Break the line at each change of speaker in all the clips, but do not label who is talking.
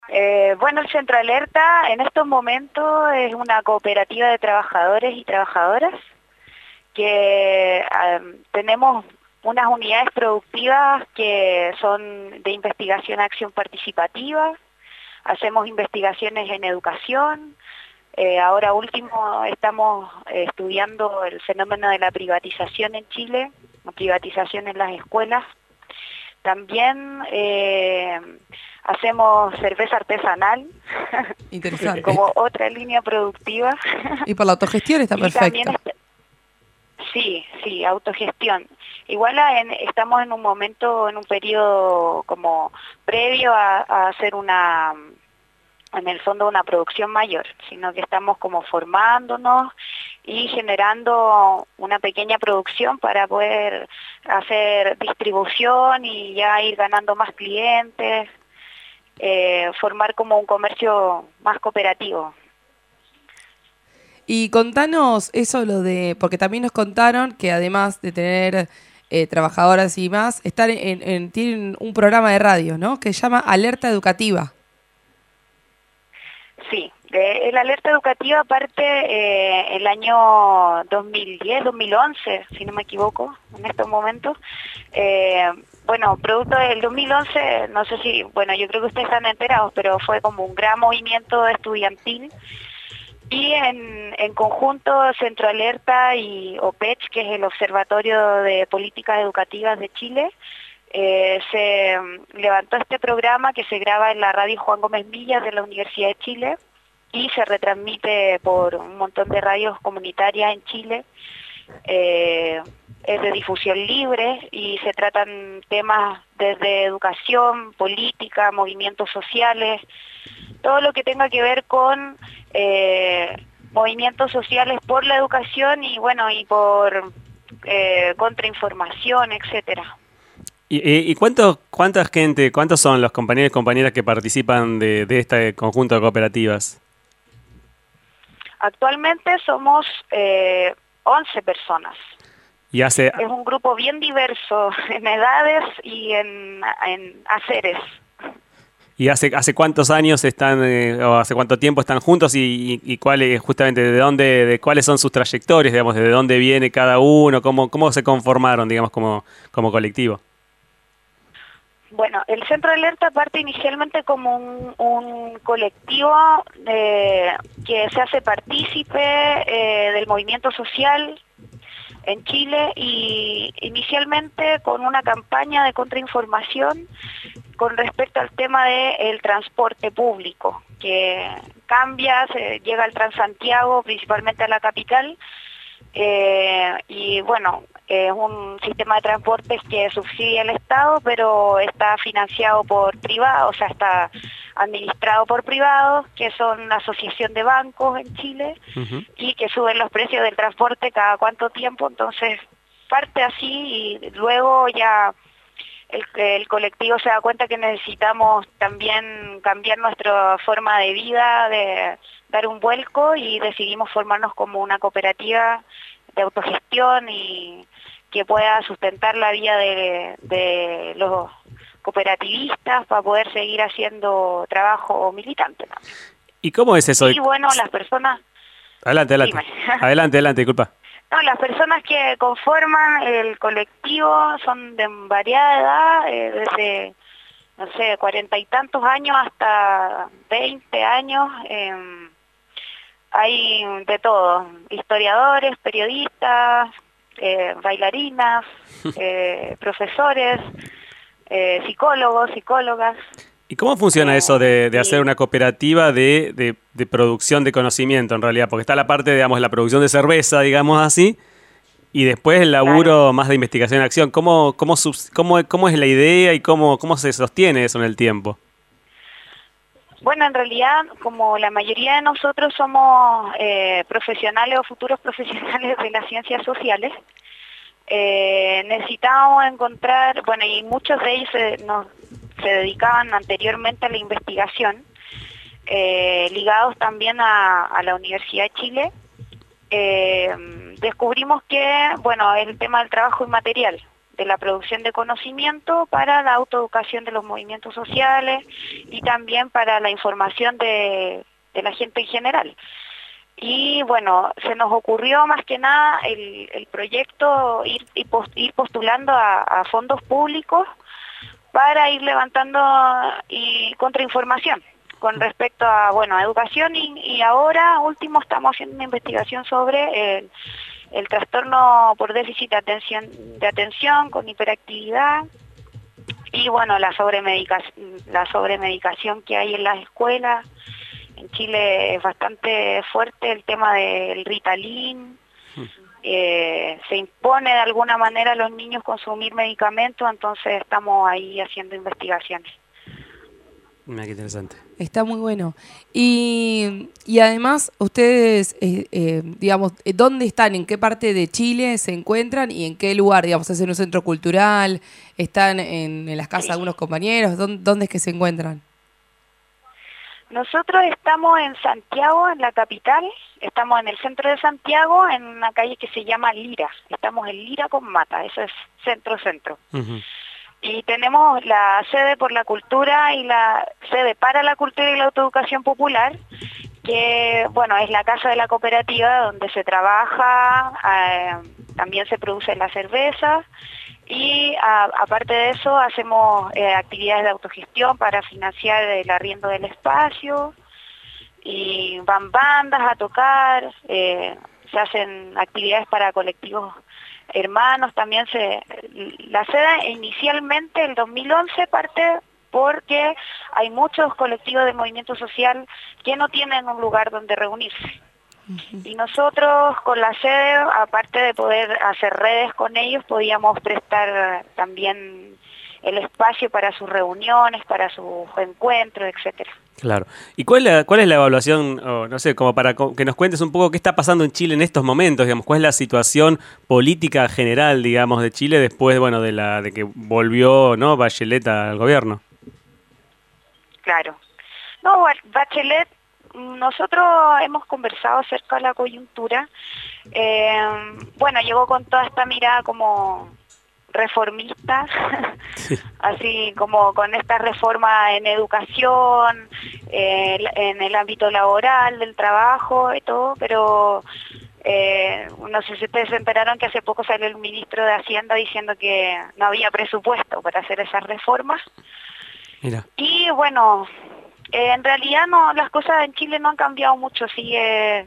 Bueno, el Centro Alerta en estos momentos es una cooperativa de trabajadores y trabajadoras que tenemos unas unidades productivas que son de investigación acción participativa, hacemos investigaciones en educación, ahora último estamos estudiando el fenómeno de la privatización en Chile, la privatización en las escuelas. También hacemos cerveza artesanal
Interesante.
como otra línea productiva.
Y por la autogestión está
Y también
perfecto.
sí, autogestión. Igual estamos en un momento, en un periodo como previo a hacer en el fondo una producción mayor, sino que estamos como formándonos y generando una pequeña producción para poder hacer distribución y ya ir ganando más clientes, formar como un comercio más cooperativo.
Y contanos eso, porque también nos contaron que además de tener trabajadoras y más, tienen un programa de radio, ¿no? Que se llama Alerta Educativa.
Sí, el alerta educativa parte el año 2010, 2011, si no me equivoco, en estos momentos. Bueno, producto del 2011, no sé si, bueno, yo creo que ustedes están enterados, pero fue como un gran movimiento estudiantil. Y en conjunto Centro Alerta y OPECH, que es el Observatorio de Políticas Educativas de Chile, se levantó este programa que se graba en la radio Juan Gómez Millas de la Universidad de Chile y se retransmite por un montón de radios comunitarias en Chile. Es de difusión libre y se tratan temas desde educación, política, movimientos sociales, todo lo que tenga que ver con movimientos sociales por la educación y bueno, y por contrainformación, etcétera.
¿Y cuántos son los compañeros y compañeras que participan de este conjunto de cooperativas?
Actualmente somos 11 personas.
Y hace,
Es un grupo bien diverso en edades y en haceres.
¿Y hace cuántos años están, o hace cuánto tiempo están juntos y cuál es justamente de cuáles son sus trayectorias, digamos, de dónde viene cada uno, cómo se conformaron, digamos, como colectivo?
Bueno, el Centro Alerta parte inicialmente como un colectivo que se hace partícipe del movimiento social en Chile y inicialmente con una campaña de contrainformación con respecto al tema del transporte público, que cambia, llega al Transantiago, principalmente a la capital, y bueno, es un sistema de transportes que subsidia el Estado, pero está financiado por privados, o sea, está administrado por privados, que son la Asociación de Bancos en Chile, y que suben los precios del transporte cada cuánto tiempo, entonces parte así y luego ya el colectivo se da cuenta que necesitamos también cambiar nuestra forma de vida, de dar un vuelco y decidimos formarnos como una cooperativa de autogestión y que pueda sustentar la vida de los cooperativistas para poder seguir haciendo trabajo militante también.
¿Y cómo es eso?
Y bueno, las personas...
Adelante.
Dime.
Adelante, disculpa.
No, las personas que conforman el colectivo son de variada edad, desde, no sé, 40 y tantos años hasta 20 años. Hay de todo, historiadores, periodistas, bailarinas, profesores, psicólogos, psicólogas.
¿Y cómo funciona eso de hacer una cooperativa de producción de conocimiento en realidad? Porque está la parte, digamos, la producción de cerveza, digamos así, y después el laburo más de investigación y acción. ¿Cómo es la idea y cómo se sostiene eso en el tiempo?
Bueno, en realidad, como la mayoría de nosotros somos profesionales o futuros profesionales de las ciencias sociales, necesitábamos encontrar, bueno, y muchos de ellos se dedicaban anteriormente a la investigación, ligados también a la Universidad de Chile. Descubrimos que, bueno, el tema del trabajo inmaterial, de la producción de conocimiento para la autoeducación de los movimientos sociales y también para la información de la gente en general. Y bueno, se nos ocurrió más que nada el proyecto ir postulando a fondos públicos para ir levantando contrainformación con respecto a, bueno, a educación y ahora último estamos haciendo una investigación sobre el trastorno por déficit de atención con hiperactividad y bueno, la sobremedicación que hay en las escuelas. En Chile es bastante fuerte el tema del Ritalin. Se impone de alguna manera a los niños consumir medicamentos, entonces estamos ahí haciendo investigaciones.
Mira qué interesante.
Está muy bueno. Y además, ustedes, digamos, ¿dónde están? ¿En qué parte de Chile se encuentran? ¿Y en qué lugar? Digamos, ¿es en un centro cultural? ¿Están en las casas de algunos compañeros? ¿Dónde es que se encuentran?
Nosotros estamos en Santiago, en la capital, estamos en el centro de Santiago, en una calle que se llama Lira. Estamos en Lira con Mata, eso es centro-centro.
Uh-huh.
Y tenemos la sede por la cultura y la sede para la cultura y la autoeducación popular, que bueno, es la casa de la cooperativa donde se trabaja, también se produce la cerveza y aparte de eso hacemos actividades de autogestión para financiar el arriendo del espacio y van bandas a tocar, se hacen actividades para colectivos hermanos, también la sede inicialmente el 2011 parte porque hay muchos colectivos de movimiento social que no tienen un lugar donde reunirse. Y nosotros con la sede, aparte de poder hacer redes con ellos, podíamos prestar también el espacio para sus reuniones, para sus encuentros, etcétera.
Claro. ¿Y cuál es la evaluación, no sé, como para que nos cuentes un poco qué está pasando en Chile en estos momentos, digamos, cuál es la situación política general, digamos, de Chile después, bueno, de que volvió, ¿no?, Bachelet al gobierno?
Claro. No, Bachelet, nosotros hemos conversado acerca de la coyuntura. Bueno, llegó con toda esta mirada como reformista, sí. Así como con esta reforma en educación, en el ámbito laboral, del trabajo y todo, pero no sé si ustedes se enteraron que hace poco salió el ministro de Hacienda diciendo que no había presupuesto para hacer esas reformas.
Mira.
Y bueno, en realidad no, las cosas en Chile no han cambiado mucho, siguen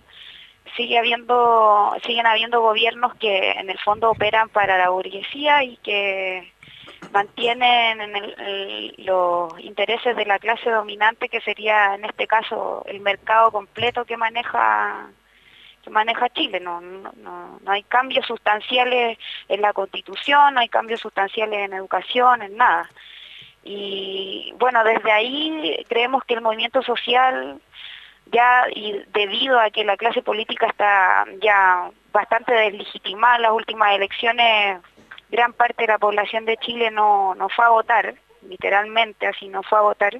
habiendo gobiernos que en el fondo operan para la burguesía y que mantienen los intereses de la clase dominante, que sería en este caso el mercado completo que maneja Chile. No hay cambios sustanciales en la Constitución, no hay cambios sustanciales en educación, en nada. Y bueno, desde ahí creemos que el movimiento social ya, y debido a que la clase política está ya bastante deslegitimada en las últimas elecciones, gran parte de la población de Chile no fue a votar, literalmente así no fue a votar.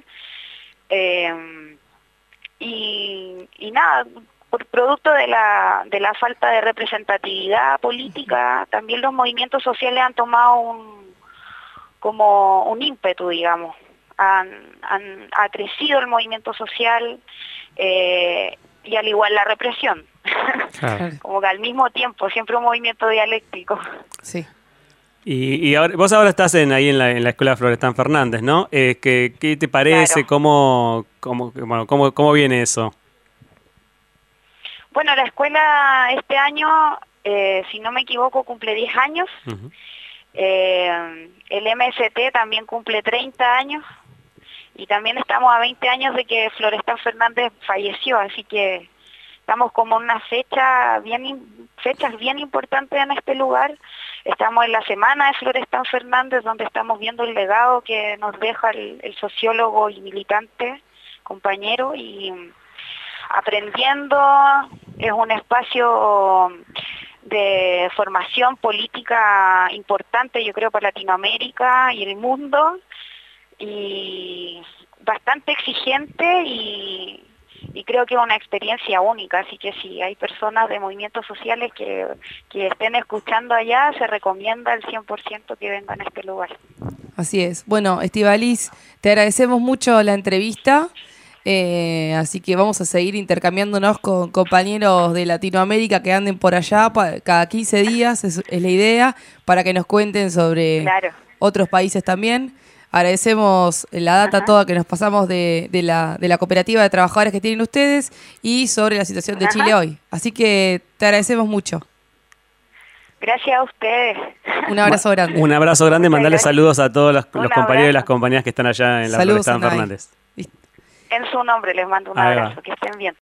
Y nada, por producto de la falta de representatividad política, también los movimientos sociales han tomado como un ímpetu, digamos. Ha crecido el movimiento social y al igual la represión. Claro. Como que al mismo tiempo, siempre un movimiento dialéctico.
Sí.
Y ahora, vos ahora estás ahí en la Escuela Florestan Fernández, ¿no? ¿Qué te parece? Claro. ¿Cómo viene eso?
Bueno, la escuela este año, si no me equivoco, cumple 10 años. Uh-huh. El MST también cumple 30 años. Y también estamos a 20 años de que Florestan Fernández falleció, así que estamos como en una fechas bien importantes en este lugar. Estamos en la semana de Florestan Fernández, donde estamos viendo el legado que nos deja el sociólogo y militante, compañero, y aprendiendo. Es un espacio de formación política importante, yo creo, para Latinoamérica y el mundo, y bastante exigente y y creo que es una experiencia única, así que si hay personas de movimientos sociales que estén escuchando allá, se recomienda al 100% que vengan a este lugar.
Así es. Bueno, Estíbaliz, te agradecemos mucho la entrevista. Así que vamos a seguir intercambiándonos con compañeros de Latinoamérica que anden por allá cada 15 días, es la idea, para que nos cuenten sobre otros países también. Agradecemos la data toda que nos pasamos de la cooperativa de trabajadores que tienen ustedes y sobre la situación de Chile hoy. Así que te agradecemos mucho.
Gracias a ustedes.
Un abrazo grande.
Un abrazo grande, mandarle saludos a todos los compañeros y las compañías que están allá en la Universidad Fernández.
En su nombre les mando un abrazo, que estén bien.